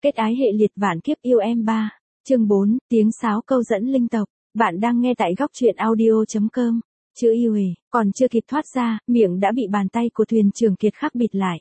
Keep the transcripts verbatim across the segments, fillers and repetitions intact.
Kết ái hệ liệt vạn kiếp yêu em ba. Chương bốn, tiếng sáo câu dẫn linh tộc. Bạn đang nghe tại góc truyện audio.com. Chữ yêu hề, còn chưa kịp thoát ra, miệng đã bị bàn tay của thuyền trưởng Kiệt khắc bịt lại.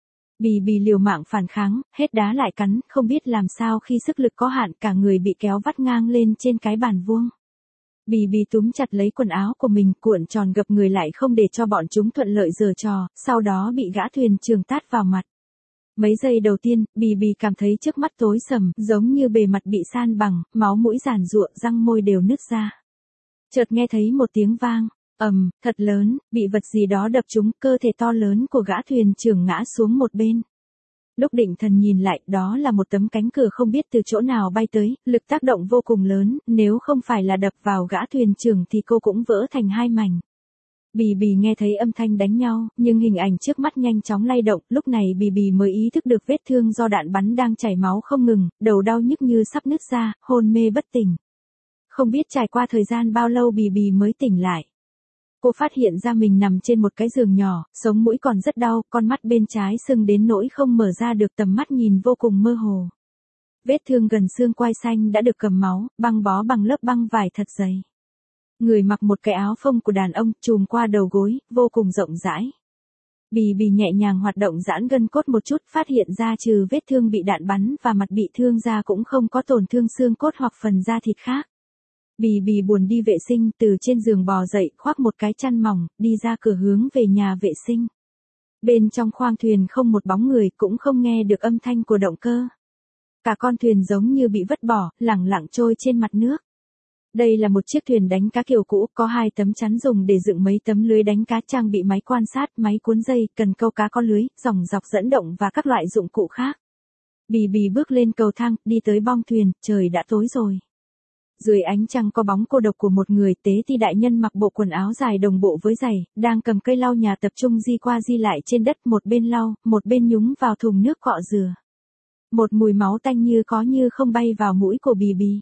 Bì bì liều mạng phản kháng, hết đá lại cắn, không biết làm sao khi sức lực có hạn cả người bị kéo vắt ngang lên trên cái bàn vuông. Bì bì túm chặt lấy quần áo của mình, cuộn tròn gập người lại không để cho bọn chúng thuận lợi giở trò, sau đó bị gã thuyền trưởng tát vào mặt. Mấy giây đầu tiên, bì bì cảm thấy trước mắt tối sầm, giống như bề mặt bị san bằng, máu mũi giàn giụa, răng môi đều nứt ra. Chợt nghe thấy một tiếng vang, ầm, thật lớn, bị vật gì đó đập trúng, cơ thể to lớn của gã thuyền trưởng ngã xuống một bên. Lúc định thần nhìn lại, đó là một tấm cánh cửa không biết từ chỗ nào bay tới, lực tác động vô cùng lớn, nếu không phải là đập vào gã thuyền trưởng thì cô cũng vỡ thành hai mảnh. Bì bì nghe thấy âm thanh đánh nhau, nhưng hình ảnh trước mắt nhanh chóng lay động, lúc này bì bì mới ý thức được vết thương do đạn bắn đang chảy máu không ngừng, đầu đau nhức như sắp nứt ra, hôn mê bất tỉnh. Không biết trải qua thời gian bao lâu bì bì mới tỉnh lại. Cô phát hiện ra mình nằm trên một cái giường nhỏ, sống mũi còn rất đau, con mắt bên trái sưng đến nỗi không mở ra được, tầm mắt nhìn vô cùng mơ hồ. Vết thương gần xương quai xanh đã được cầm máu, băng bó bằng lớp băng vải thật dày. Người mặc một cái áo phông của đàn ông, trùm qua đầu gối, vô cùng rộng rãi. Bì bì nhẹ nhàng hoạt động giãn gân cốt một chút, phát hiện ra trừ vết thương bị đạn bắn và mặt bị thương ra cũng không có tổn thương xương cốt hoặc phần da thịt khác. Bì bì buồn đi vệ sinh, từ trên giường bò dậy, khoác một cái chăn mỏng, đi ra cửa hướng về nhà vệ sinh. Bên trong khoang thuyền không một bóng người, cũng không nghe được âm thanh của động cơ. Cả con thuyền giống như bị vứt bỏ, lẳng lặng trôi trên mặt nước. Đây là một chiếc thuyền đánh cá kiểu cũ, có hai tấm chắn dùng để dựng mấy tấm lưới đánh cá, trang bị máy quan sát, máy cuốn dây, cần câu cá có lưới, dòng dọc dẫn động và các loại dụng cụ khác. Bì bì bước lên cầu thang, đi tới bong thuyền, trời đã tối rồi. Dưới ánh trăng có bóng cô độc của một người, tế ti đại nhân mặc bộ quần áo dài đồng bộ với giày, đang cầm cây lau nhà tập trung di qua di lại trên đất, một bên lau, một bên nhúng vào thùng nước cọ rửa. Một mùi máu tanh như có như không bay vào mũi của bì bì.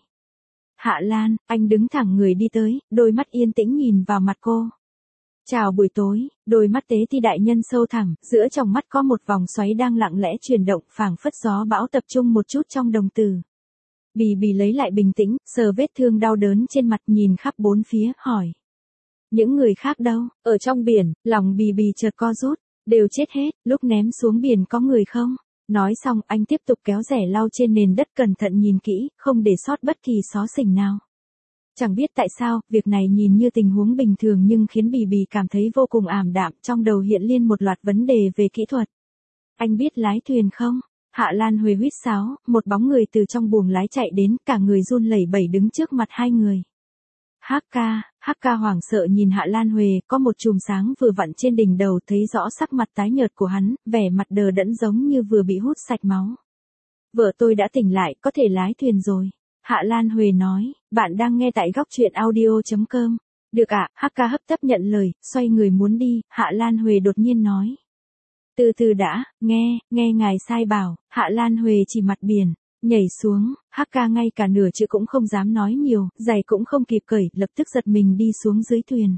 Hạ Lan, anh đứng thẳng người đi tới, đôi mắt yên tĩnh nhìn vào mặt cô. Chào buổi tối, đôi mắt tế ti đại nhân sâu thẳm, giữa tròng mắt có một vòng xoáy đang lặng lẽ chuyển động, phảng phất gió bão tập trung một chút trong đồng tử. Bì bì lấy lại bình tĩnh, sờ vết thương đau đớn trên mặt, nhìn khắp bốn phía, hỏi. Những người khác đâu? Ở trong biển, lòng bì bì chợt co rút, đều chết hết, lúc ném xuống biển có người không? Nói xong, anh tiếp tục kéo rẻ lau trên nền đất, cẩn thận nhìn kỹ, không để sót bất kỳ xó xỉnh nào. Chẳng biết tại sao, việc này nhìn như tình huống bình thường nhưng khiến bì bì cảm thấy vô cùng ảm đạm, trong đầu hiện lên một loạt vấn đề về kỹ thuật. Anh biết lái thuyền không? Hạ Lan huề huýt sáo, một bóng người từ trong buồng lái chạy đến, cả người run lẩy bẩy đứng trước mặt hai người. Hắc ca, Hắc ca hoảng sợ nhìn Hạ Lan Huề, có một chùm sáng vừa vặn trên đỉnh đầu, thấy rõ sắc mặt tái nhợt của hắn, vẻ mặt đờ đẫn giống như vừa bị hút sạch máu. Vợ tôi đã tỉnh lại, có thể lái thuyền rồi. Hạ Lan Huề nói, bạn đang nghe tại góc truyện audio.com. Được ạ, à, Hắc ca hấp tấp nhận lời, xoay người muốn đi, Hạ Lan Huề đột nhiên nói. Từ từ đã, nghe, nghe ngài sai bảo, Hạ Lan Huề chỉ mặt biển. Nhảy xuống, Hắc ca ngay cả nửa chữ cũng không dám nói nhiều, giày cũng không kịp cởi, lập tức giật mình đi xuống dưới thuyền.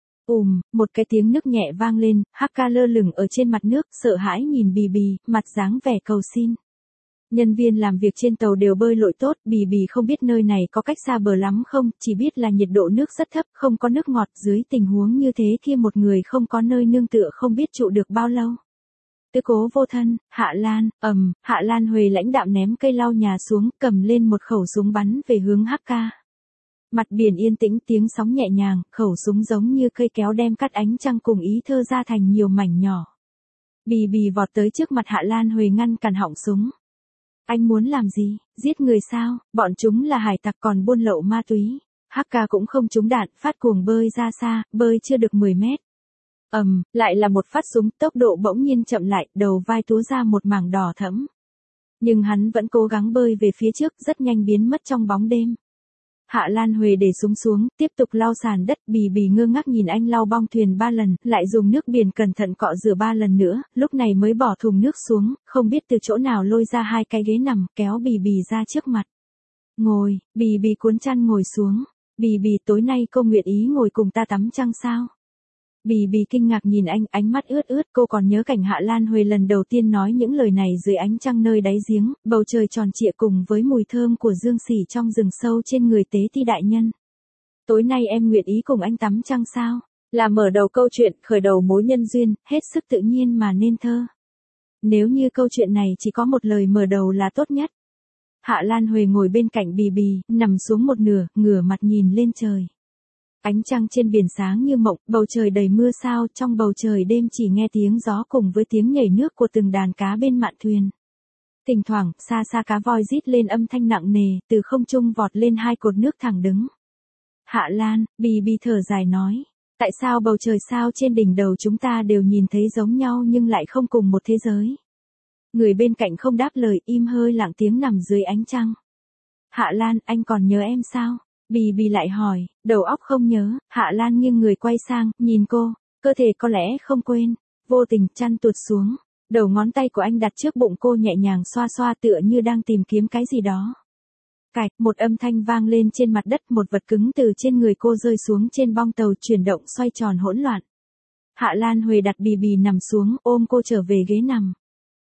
Ùm, một cái tiếng nước nhẹ vang lên, Hắc ca lơ lửng ở trên mặt nước, sợ hãi nhìn bì bì, mặt dáng vẻ cầu xin. Nhân viên làm việc trên tàu đều bơi lội tốt, bì bì không biết nơi này có cách xa bờ lắm không, chỉ biết là nhiệt độ nước rất thấp, không có nước ngọt, dưới tình huống như thế kia một người không có nơi nương tựa không biết trụ được bao lâu. Tứ cố vô thân, Hạ Lan, ầm, Hạ Lan Huề lãnh đạm ném cây lau nhà xuống, cầm lên một khẩu súng bắn về hướng Hắc ca. Mặt biển yên tĩnh, tiếng sóng nhẹ nhàng, khẩu súng giống như cây kéo đem cắt ánh trăng cùng ý thơ ra thành nhiều mảnh nhỏ. Bì bì vọt tới trước mặt Hạ Lan Huề ngăn cản họng súng. Anh muốn làm gì? Giết người sao? Bọn chúng là hải tặc còn buôn lậu ma túy. Hắc ca cũng không trúng đạn, phát cuồng bơi ra xa, bơi chưa được mười mét. Ầm, um, lại là một phát súng, tốc độ bỗng nhiên chậm lại, đầu vai túa ra một mảng đỏ thẫm. Nhưng hắn vẫn cố gắng bơi về phía trước, rất nhanh biến mất trong bóng đêm. Hạ Lan Huề để súng xuống, tiếp tục lau sàn đất, bì bì ngơ ngác nhìn anh lau bong thuyền ba lần, lại dùng nước biển cẩn thận cọ rửa ba lần nữa, lúc này mới bỏ thùng nước xuống, không biết từ chỗ nào lôi ra hai cái ghế nằm, kéo bì bì ra trước mặt. Ngồi, bì bì cuốn chăn ngồi xuống. Bì bì tối nay cô nguyện ý ngồi cùng ta tắm trăng sao? Bì bì kinh ngạc nhìn anh, ánh mắt ướt ướt, cô còn nhớ cảnh Hạ Lan Huệ lần đầu tiên nói những lời này dưới ánh trăng nơi đáy giếng, bầu trời tròn trịa cùng với mùi thơm của dương xỉ trong rừng sâu trên người Tế Ti đại nhân. Tối nay em nguyện ý cùng anh tắm trăng sao? Là mở đầu câu chuyện, khởi đầu mối nhân duyên, hết sức tự nhiên mà nên thơ. Nếu như câu chuyện này chỉ có một lời mở đầu là tốt nhất. Hạ Lan Huệ ngồi bên cạnh Bì Bì, nằm xuống một nửa, ngửa mặt nhìn lên trời. Ánh trăng trên biển sáng như mộng, bầu trời đầy mưa sao, trong bầu trời đêm chỉ nghe tiếng gió cùng với tiếng nhảy nước của từng đàn cá bên mạn thuyền. Thỉnh thoảng, xa xa cá voi rít lên âm thanh nặng nề, từ không trung vọt lên hai cột nước thẳng đứng. Hạ Lan, Bì Bì thở dài nói, tại sao bầu trời sao trên đỉnh đầu chúng ta đều nhìn thấy giống nhau nhưng lại không cùng một thế giới? Người bên cạnh không đáp lời, im hơi lặng tiếng nằm dưới ánh trăng. Hạ Lan, anh còn nhớ em sao? Bì Bì lại hỏi, đầu óc không nhớ. Hạ Lan nghiêng người quay sang, nhìn cô, cơ thể có lẽ không quên. Vô tình chăn tuột xuống, đầu ngón tay của anh đặt trước bụng cô nhẹ nhàng xoa xoa tựa như đang tìm kiếm cái gì đó. Cạch, một âm thanh vang lên trên mặt đất, một vật cứng từ trên người cô rơi xuống trên bong tàu chuyển động xoay tròn hỗn loạn. Hạ Lan Huệ đặt Bì Bì nằm xuống, ôm cô trở về ghế nằm.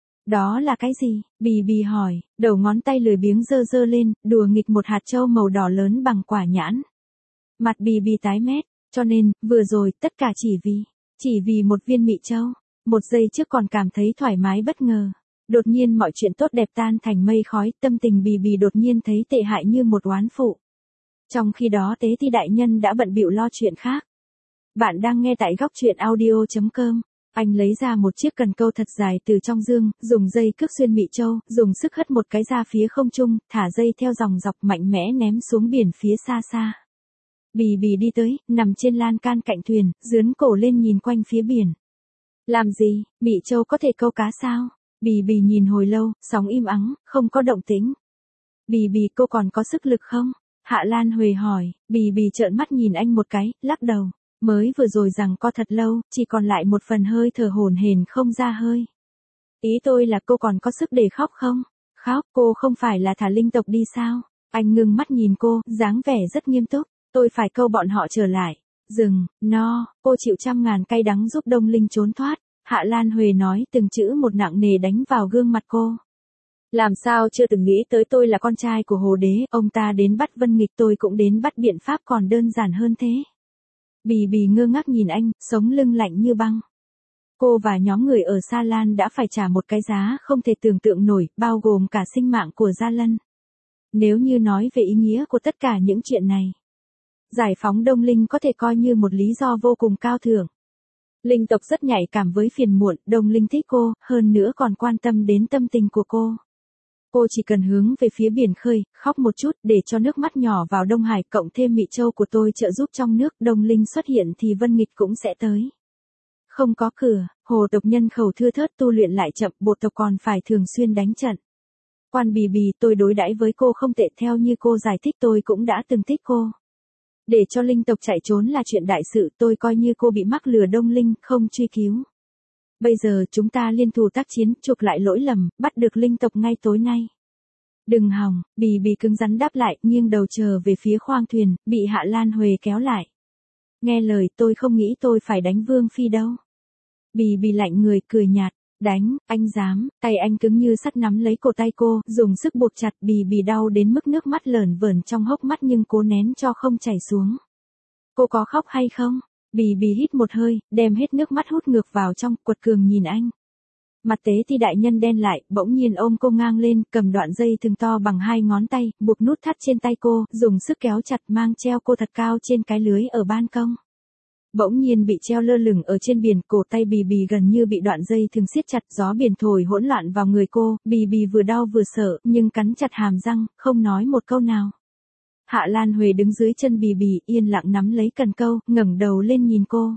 Đó là cái gì? Bì Bì hỏi, đầu ngón tay lười biếng giơ giơ lên, đùa nghịch một hạt châu màu đỏ lớn bằng quả nhãn. Mặt Bì Bì tái mét, cho nên, vừa rồi, tất cả chỉ vì, chỉ vì một viên mị châu. Một giây trước còn cảm thấy thoải mái bất ngờ. Đột nhiên mọi chuyện tốt đẹp tan thành mây khói, tâm tình Bì Bì đột nhiên thấy tệ hại như một oán phụ. Trong khi đó Tế Ti đại nhân đã bận bịu lo chuyện khác. Bạn đang nghe tại góc truyện audio chấm com. Anh lấy ra một chiếc cần câu thật dài từ trong dương, dùng dây cước xuyên mị châu, dùng sức hất một cái ra phía không trung, thả dây theo dòng dọc mạnh mẽ ném xuống biển phía xa xa. Bì Bì đi tới, nằm trên lan can cạnh thuyền, dướn cổ lên nhìn quanh phía biển. Làm gì, mị châu có thể câu cá sao? Bì Bì nhìn hồi lâu, sóng im ắng, không có động tĩnh. Bì Bì, cô còn có sức lực không? Hạ Lan Huệ hỏi. Bì Bì trợn mắt nhìn anh một cái, lắc đầu. Mới vừa rồi rằng co thật lâu, chỉ còn lại một phần hơi thở hổn hển không ra hơi. Ý tôi là cô còn có sức để khóc không? Khóc, cô không phải là thả linh tộc đi sao? Anh ngưng mắt nhìn cô, dáng vẻ rất nghiêm túc. Tôi phải câu bọn họ trở lại. Dừng, no, cô chịu trăm ngàn cay đắng giúp Đông Linh trốn thoát. Hạ Lan Huệ nói từng chữ một nặng nề đánh vào gương mặt cô. Làm sao chưa từng nghĩ tới tôi là con trai của Hồ Đế, ông ta đến bắt Vân Nghịch tôi cũng đến bắt biện pháp còn đơn giản hơn thế. Bì Bì ngơ ngác nhìn anh, sống lưng lạnh như băng. Cô và nhóm người ở Sa Lan đã phải trả một cái giá không thể tưởng tượng nổi, bao gồm cả sinh mạng của Gia Lân. Nếu như nói về ý nghĩa của tất cả những chuyện này, giải phóng Đông Linh có thể coi như một lý do vô cùng cao thượng. Linh tộc rất nhạy cảm với phiền muộn, Đông Linh thích cô, hơn nữa còn quan tâm đến tâm tình của cô. Cô chỉ cần hướng về phía biển khơi, khóc một chút để cho nước mắt nhỏ vào Đông Hải, cộng thêm mị châu của tôi trợ giúp trong nước, Đông Linh xuất hiện thì Vân Nghịch cũng sẽ tới. Không có cửa, hồ tộc nhân khẩu thưa thớt, tu luyện lại chậm, bột tộc còn phải thường xuyên đánh trận. Quan Bì Bì, tôi đối đãi với cô không tệ, theo như cô giải thích tôi cũng đã từng thích cô. Để cho linh tộc chạy trốn là chuyện đại sự, tôi coi như cô bị mắc lừa Đông Linh, không truy cứu. Bây giờ chúng ta liên thủ tác chiến, chuộc lại lỗi lầm, bắt được linh tộc ngay tối nay. Đừng hòng, Bì Bì cứng rắn đáp lại, nghiêng đầu chờ về phía khoang thuyền, bị Hạ Lan Huệ kéo lại. Nghe lời, tôi không nghĩ tôi phải đánh Vương Phi đâu. Bì Bì lạnh người, cười nhạt, đánh, anh dám, tay anh cứng như sắt nắm lấy cổ tay cô, dùng sức buộc chặt. Bì Bì đau đến mức nước mắt lởn vởn trong hốc mắt nhưng cố nén cho không chảy xuống. Cô có khóc hay không? Bì Bì hít một hơi, đem hết nước mắt hút ngược vào trong, quật cường nhìn anh. Mặt Tế Ti đại nhân đen lại, bỗng nhiên ôm cô ngang lên, cầm đoạn dây thừng to bằng hai ngón tay, buộc nút thắt trên tay cô, dùng sức kéo chặt, mang treo cô thật cao trên cái lưới ở ban công. Bỗng nhiên bị treo lơ lửng ở trên biển, cổ tay Bì Bì gần như bị đoạn dây thừng siết chặt, gió biển thổi hỗn loạn vào người cô, Bì Bì vừa đau vừa sợ, nhưng cắn chặt hàm răng, không nói một câu nào. Hạ Lan Huệ đứng dưới chân Bì Bì, yên lặng nắm lấy cần câu, ngẩng đầu lên nhìn cô.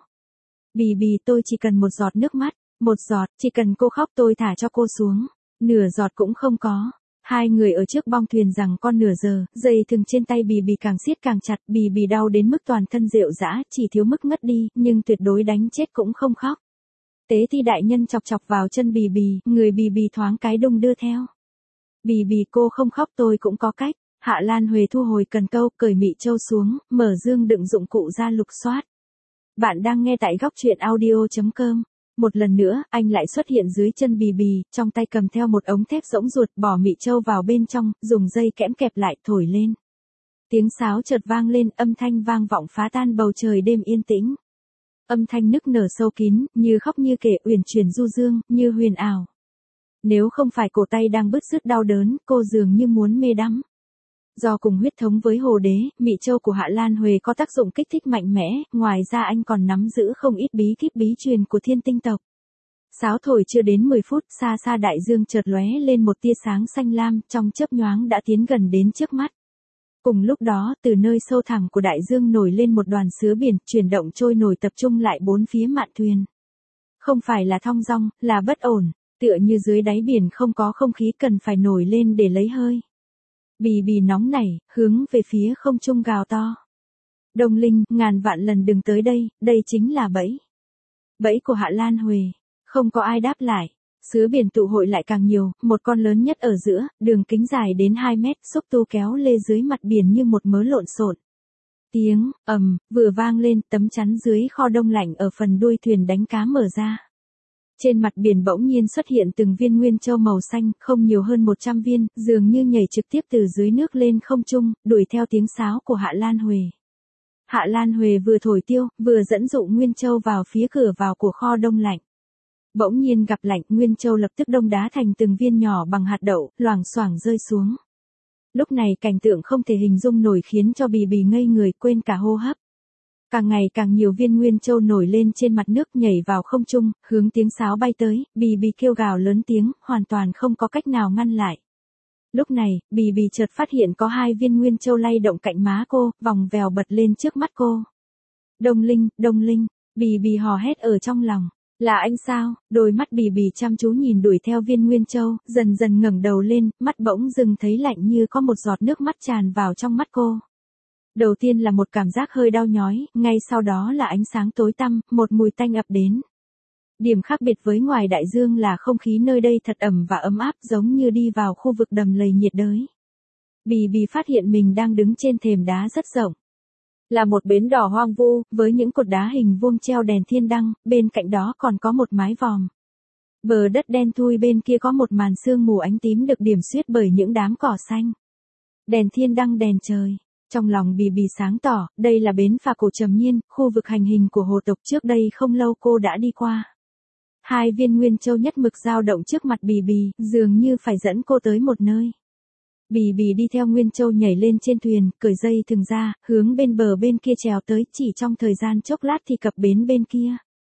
Bì Bì, tôi chỉ cần một giọt nước mắt, một giọt, chỉ cần cô khóc tôi thả cho cô xuống. Nửa giọt cũng không có. Hai người ở trước bong thuyền rằng con nửa giờ, dây thừng trên tay Bì Bì càng siết càng chặt, Bì Bì đau đến mức toàn thân rệu rã, chỉ thiếu mức ngất đi, nhưng tuyệt đối đánh chết cũng không khóc. Tế Ti đại nhân chọc chọc vào chân Bì Bì, người Bì Bì thoáng cái đung đưa theo. Bì Bì, cô không khóc tôi cũng có cách. Hạ Lan Huệ thu hồi cần câu, cởi mị châu xuống, mở dương đựng dụng cụ ra lục soát. Bạn đang nghe tại góc truyện audio chấm com. Một lần nữa, anh lại xuất hiện dưới chân Bì Bì, trong tay cầm theo một ống thép rỗng ruột, bỏ mị châu vào bên trong, dùng dây kẽm kẹp lại, thổi lên. Tiếng sáo chợt vang lên, âm thanh vang vọng phá tan bầu trời đêm yên tĩnh. Âm thanh nức nở sâu kín, như khóc như kể, uyển chuyển du dương, như huyền ảo. Nếu không phải cổ tay đang bứt rứt đau đớn, cô dường như muốn mê đắm. Do cùng huyết thống với Hồ Đế, mị châu của Hạ Lan Huệ có tác dụng kích thích mạnh mẽ, ngoài ra anh còn nắm giữ không ít bí kíp bí truyền của thiên tinh tộc. Sáo thổi chưa đến mười phút, xa xa đại dương chợt lóe lên một tia sáng xanh lam, trong chớp nhoáng đã tiến gần đến trước mắt. Cùng lúc đó, từ nơi sâu thẳm của đại dương nổi lên một đoàn sứa biển, chuyển động trôi nổi tập trung lại bốn phía mạn thuyền. Không phải là thong dong, là bất ổn, tựa như dưới đáy biển không có không khí cần phải nổi lên để lấy hơi. Bì Bì nóng nảy, hướng về phía không trung gào to. Đông Linh, ngàn vạn lần đừng tới đây, đây chính là bẫy. Bẫy của Hạ Lan Huệ. Không có ai đáp lại. Sứa biển tụ hội lại càng nhiều, một con lớn nhất ở giữa, đường kính dài đến hai mét, xúc tu kéo lê dưới mặt biển như một mớ lộn xộn. Tiếng, ầm, vừa vang lên, tấm chắn dưới kho đông lạnh ở phần đuôi thuyền đánh cá mở ra. Trên mặt biển bỗng nhiên xuất hiện từng viên nguyên châu màu xanh, không nhiều hơn một trăm viên, dường như nhảy trực tiếp từ dưới nước lên không trung, đuổi theo tiếng sáo của Hạ Lan Huệ. Hạ Lan Huệ vừa thổi tiêu, vừa dẫn dụ nguyên châu vào phía cửa vào của kho đông lạnh. Bỗng nhiên gặp lạnh, nguyên châu lập tức đông đá thành từng viên nhỏ bằng hạt đậu, loảng xoảng rơi xuống. Lúc này cảnh tượng không thể hình dung nổi khiến cho Bì Bì ngây người, quên cả hô hấp. Càng ngày càng nhiều viên nguyên châu nổi lên trên mặt nước, nhảy vào không trung, hướng tiếng sáo bay tới, Bì Bì kêu gào lớn tiếng, hoàn toàn không có cách nào ngăn lại. Lúc này, Bì Bì chợt phát hiện có hai viên nguyên châu lay động cạnh má cô, vòng vèo bật lên trước mắt cô. Đông Linh, Đông Linh, Bì Bì hò hét ở trong lòng. Là anh sao? Đôi mắt Bì Bì chăm chú nhìn đuổi theo viên nguyên châu, dần dần ngẩng đầu lên, mắt bỗng dưng thấy lạnh như có một giọt nước mắt tràn vào trong mắt cô. Đầu tiên là một cảm giác hơi đau nhói, ngay sau đó là ánh sáng tối tăm, một mùi tanh ập đến. Điểm khác biệt với ngoài đại dương là không khí nơi đây thật ẩm và ấm áp, giống như đi vào khu vực đầm lầy nhiệt đới. Bì Bì phát hiện mình đang đứng trên thềm đá rất rộng. Là một bến đỏ hoang vu, với những cột đá hình vuông treo đèn thiên đăng, bên cạnh đó còn có một mái vòm. Bờ đất đen thui bên kia có một màn sương mù ánh tím được điểm xuyết bởi những đám cỏ xanh. Đèn thiên đăng đèn trời. Trong lòng Bì Bì sáng tỏ, đây là bến phà cổ Trầm Nhiên, khu vực hành hình của hồ tộc, trước đây không lâu cô đã đi qua. Hai viên nguyên châu nhất mực dao động trước mặt Bì Bì, dường như phải dẫn cô tới một nơi. Bì Bì đi theo nguyên châu nhảy lên trên thuyền, cởi dây thừng ra, hướng bên bờ bên kia trèo tới, chỉ trong thời gian chốc lát thì cập bến bên kia.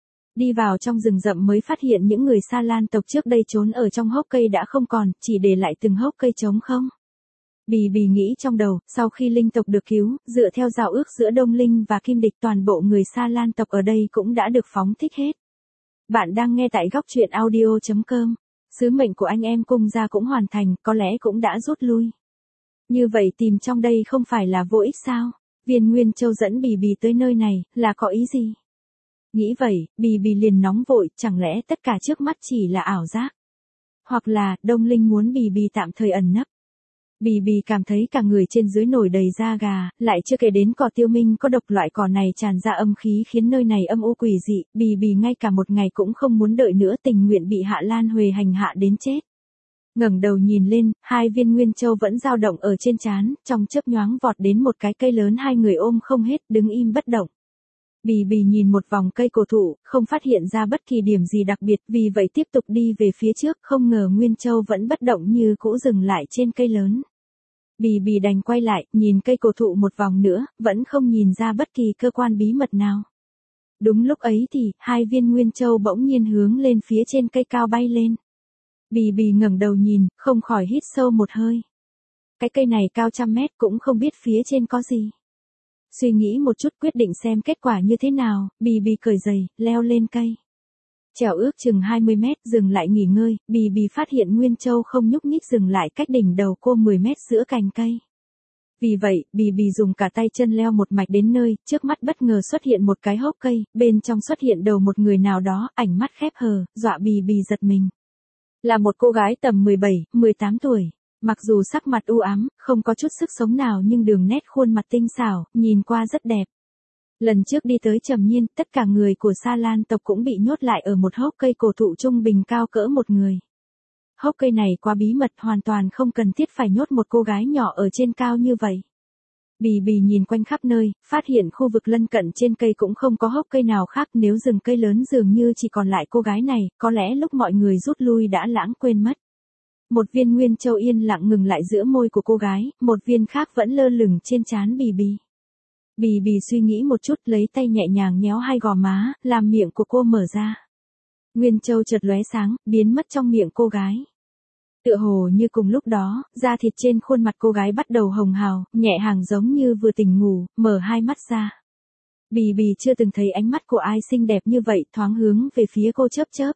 Đi vào trong rừng rậm mới phát hiện những người Sa Lan tộc trước đây trốn ở trong hốc cây đã không còn, chỉ để lại từng hốc cây trống không. Bì Bì nghĩ trong đầu, sau khi linh tộc được cứu, dựa theo giao ước giữa Đông Linh và Kim Địch, toàn bộ người Sa Lan tộc ở đây cũng đã được phóng thích hết. Bạn đang nghe tại góc truyện audio chấm com. Sứ mệnh của anh em cung gia cũng hoàn thành, có lẽ cũng đã rút lui. Như vậy tìm trong đây không phải là vô ích sao? Viên Nguyên Châu dẫn Bì Bì tới nơi này, là có ý gì? Nghĩ vậy, Bì Bì liền nóng vội, chẳng lẽ tất cả trước mắt chỉ là ảo giác? Hoặc là, Đông Linh muốn Bì Bì tạm thời ẩn nấp. Bì Bì cảm thấy cả người trên dưới nổi đầy da gà, lại chưa kể đến cỏ tiêu minh có độc, loại cỏ này tràn ra âm khí khiến nơi này âm u quỷ dị, Bì Bì ngay cả một ngày cũng không muốn đợi nữa, tình nguyện bị Hạ Lan Huệ hành hạ đến chết. Ngẩng đầu nhìn lên, hai viên nguyên châu vẫn dao động ở trên trán, trong chớp nhoáng vọt đến một cái cây lớn hai người ôm không hết, đứng im bất động. Bì Bì nhìn một vòng cây cổ thụ, không phát hiện ra bất kỳ điểm gì đặc biệt, vì vậy tiếp tục đi về phía trước, không ngờ nguyên châu vẫn bất động như cũ dừng lại trên cây lớn. Bì Bì đành quay lại, nhìn cây cổ thụ một vòng nữa, vẫn không nhìn ra bất kỳ cơ quan bí mật nào. Đúng lúc ấy thì, hai viên nguyên châu bỗng nhiên hướng lên phía trên cây cao bay lên. Bì Bì ngẩng đầu nhìn, không khỏi hít sâu một hơi. Cái cây này cao trăm mét, cũng không biết phía trên có gì. Suy nghĩ một chút quyết định xem kết quả như thế nào, Bì Bì cởi giày, leo lên cây. Trèo ước chừng hai mươi mét, dừng lại nghỉ ngơi, Bì Bì phát hiện Nguyên Châu không nhúc nhích dừng lại cách đỉnh đầu cô mười mét giữa cành cây. Vì vậy, Bì Bì dùng cả tay chân leo một mạch đến nơi, trước mắt bất ngờ xuất hiện một cái hốc cây, bên trong xuất hiện đầu một người nào đó, ảnh mắt khép hờ, dọa Bì Bì giật mình. Là một cô gái tầm mười bảy, mười tám tuổi. Mặc dù sắc mặt u ám, không có chút sức sống nào nhưng đường nét khuôn mặt tinh xảo, nhìn qua rất đẹp. Lần trước đi tới Trầm Nhiên, tất cả người của Sa Lan tộc cũng bị nhốt lại ở một hốc cây cổ thụ trung bình cao cỡ một người. Hốc cây này quá bí mật, hoàn toàn không cần thiết phải nhốt một cô gái nhỏ ở trên cao như vậy. Bì bì nhìn quanh khắp nơi, phát hiện khu vực lân cận trên cây cũng không có hốc cây nào khác, nếu rừng cây lớn dường như chỉ còn lại cô gái này, có lẽ lúc mọi người rút lui đã lãng quên mất. Một viên nguyên châu yên lặng ngừng lại giữa môi của cô gái, một viên khác vẫn lơ lửng trên trán bì bì. Bì bì suy nghĩ một chút, lấy tay nhẹ nhàng nhéo hai gò má, làm miệng của cô mở ra. Nguyên châu chợt lóe sáng, biến mất trong miệng cô gái. Tựa hồ như cùng lúc đó, da thịt trên khuôn mặt cô gái bắt đầu hồng hào, nhẹ hàng giống như vừa tỉnh ngủ, mở hai mắt ra. Bì bì chưa từng thấy ánh mắt của ai xinh đẹp như vậy, thoáng hướng về phía cô chớp chớp.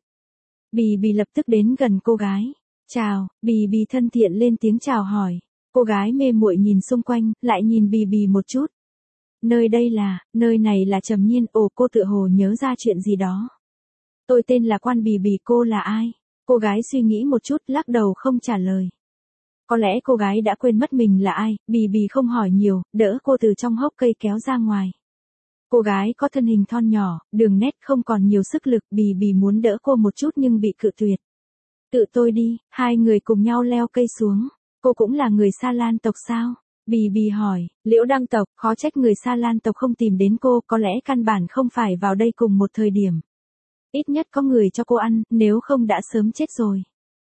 Bì bì lập tức đến gần cô gái. Chào, bì bì thân thiện lên tiếng chào hỏi. Cô gái mê muội nhìn xung quanh, lại nhìn bì bì một chút. Nơi đây là, nơi này là Trầm Nhiên, ồ cô tựa hồ nhớ ra chuyện gì đó. Tôi tên là Quan Bì Bì, cô là ai? Cô gái suy nghĩ một chút, lắc đầu không trả lời. Có lẽ cô gái đã quên mất mình là ai, Bì Bì không hỏi nhiều, đỡ cô từ trong hốc cây kéo ra ngoài. Cô gái có thân hình thon nhỏ, đường nét không còn nhiều sức lực, Bì Bì muốn đỡ cô một chút nhưng bị cự tuyệt. Tự tôi đi, hai người cùng nhau leo cây xuống. Cô cũng là người Sa Lan tộc sao? Bì Bì hỏi, Liễu Đăng tộc, khó trách người Sa Lan tộc không tìm đến cô, có lẽ căn bản không phải vào đây cùng một thời điểm. Ít nhất có người cho cô ăn, nếu không đã sớm chết rồi.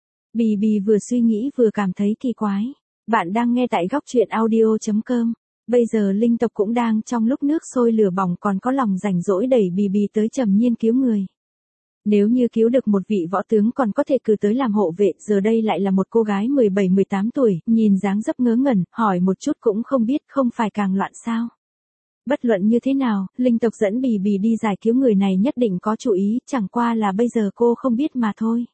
Bì Bì vừa suy nghĩ vừa cảm thấy kỳ quái. Bạn đang nghe tại góc truyện audio chấm com. Bây giờ linh tộc cũng đang trong lúc nước sôi lửa bỏng, còn có lòng rảnh rỗi đẩy Bì Bì tới Trầm Nhiên cứu người. Nếu như cứu được một vị võ tướng còn có thể cử tới làm hộ vệ, giờ đây lại là một cô gái mười bảy mười tám tuổi, nhìn dáng dấp ngớ ngẩn, hỏi một chút cũng không biết, không phải càng loạn sao. Bất luận như thế nào, linh tộc dẫn Bì Bì đi giải cứu người này nhất định có chủ ý, chẳng qua là bây giờ cô không biết mà thôi.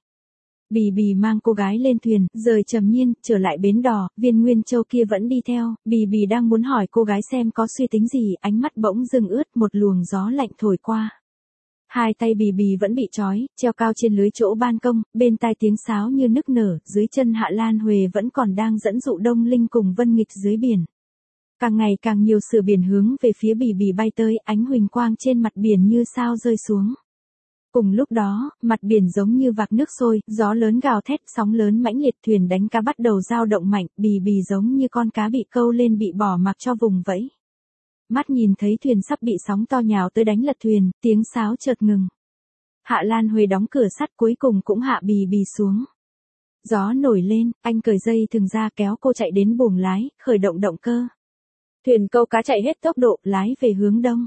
Bì Bì mang cô gái lên thuyền, rời Trầm Nhiên, trở lại bến đò, viên Nguyên Châu kia vẫn đi theo, Bì Bì đang muốn hỏi cô gái xem có suy tính gì, ánh mắt bỗng dưng ướt, một luồng gió lạnh thổi qua. Hai tay Bì Bì vẫn bị trói, treo cao trên lưới chỗ ban công, bên tai tiếng sáo như nức nở, dưới chân Hạ Lan Huệ vẫn còn đang dẫn dụ Đông Linh cùng Vân Nghịch dưới biển. Càng ngày càng nhiều sửa biển hướng về phía Bì Bì bay tới, ánh huỳnh quang trên mặt biển như sao rơi xuống. Cùng lúc đó, mặt biển giống như vạc nước sôi, gió lớn gào thét, sóng lớn mãnh liệt, thuyền đánh cá bắt đầu dao động mạnh, Bì Bì giống như con cá bị câu lên bị bỏ mặc cho vùng vẫy. Mắt nhìn thấy thuyền sắp bị sóng to nhào tới đánh lật thuyền, tiếng sáo chợt ngừng. Hạ Lan Huệ đóng cửa sắt, cuối cùng cũng hạ Bì Bì xuống. Gió nổi lên, anh cởi dây thừng ra kéo cô chạy đến buồng lái, khởi động động cơ. Thuyền câu cá chạy hết tốc độ, lái về hướng đông.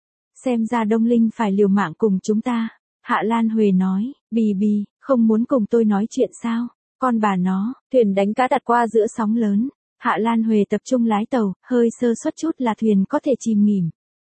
Xem ra Đông Linh phải liều mạng cùng chúng ta. Hạ Lan Huệ nói, Bì Bì, không muốn cùng tôi nói chuyện sao? Con bà nó, thuyền đánh cá đặt qua giữa sóng lớn. Hạ Lan Huệ tập trung lái tàu, hơi sơ suất chút là thuyền có thể chìm nghỉm.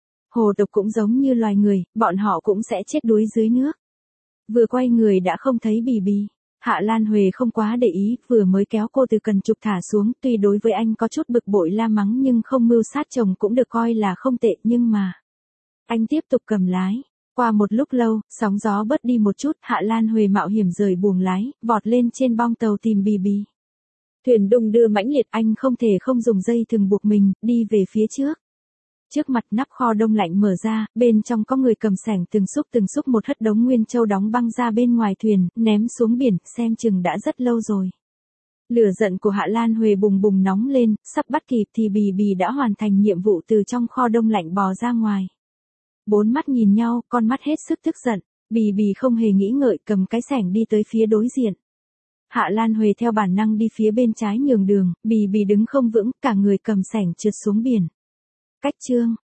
Hồ độc cũng giống như loài người, bọn họ cũng sẽ chết đuối dưới nước. Vừa quay người đã không thấy Bì Bì. Hạ Lan Huệ không quá để ý, vừa mới kéo cô từ cần trục thả xuống, tuy đối với anh có chút bực bội la mắng nhưng không mưu sát chồng cũng được coi là không tệ, nhưng mà... Anh tiếp tục cầm lái. Qua một lúc lâu, sóng gió bớt đi một chút, Hạ Lan Huệ mạo hiểm rời buồng lái, vọt lên trên bong tàu tìm Bì Bì. Thuyền đung đưa mãnh liệt, anh không thể không dùng dây thừng buộc mình, đi về phía trước. Trước mặt nắp kho đông lạnh mở ra, bên trong có người cầm xẻng từng xúc từng xúc một hất đống nguyên châu đóng băng ra bên ngoài thuyền, ném xuống biển, xem chừng đã rất lâu rồi. Lửa giận của Hạ Lan Huệ bùng bùng nóng lên, sắp bắt kịp thì Bì Bì đã hoàn thành nhiệm vụ từ trong kho đông lạnh bò ra ngoài. Bốn mắt nhìn nhau, con mắt hết sức tức giận, Bì Bì không hề nghĩ ngợi cầm cái xẻng đi tới phía đối diện. Hạ Lan Huệ theo bản năng đi phía bên trái nhường đường, Bì Bì đứng không vững, cả người cầm xẻng trượt xuống biển. Cách chương,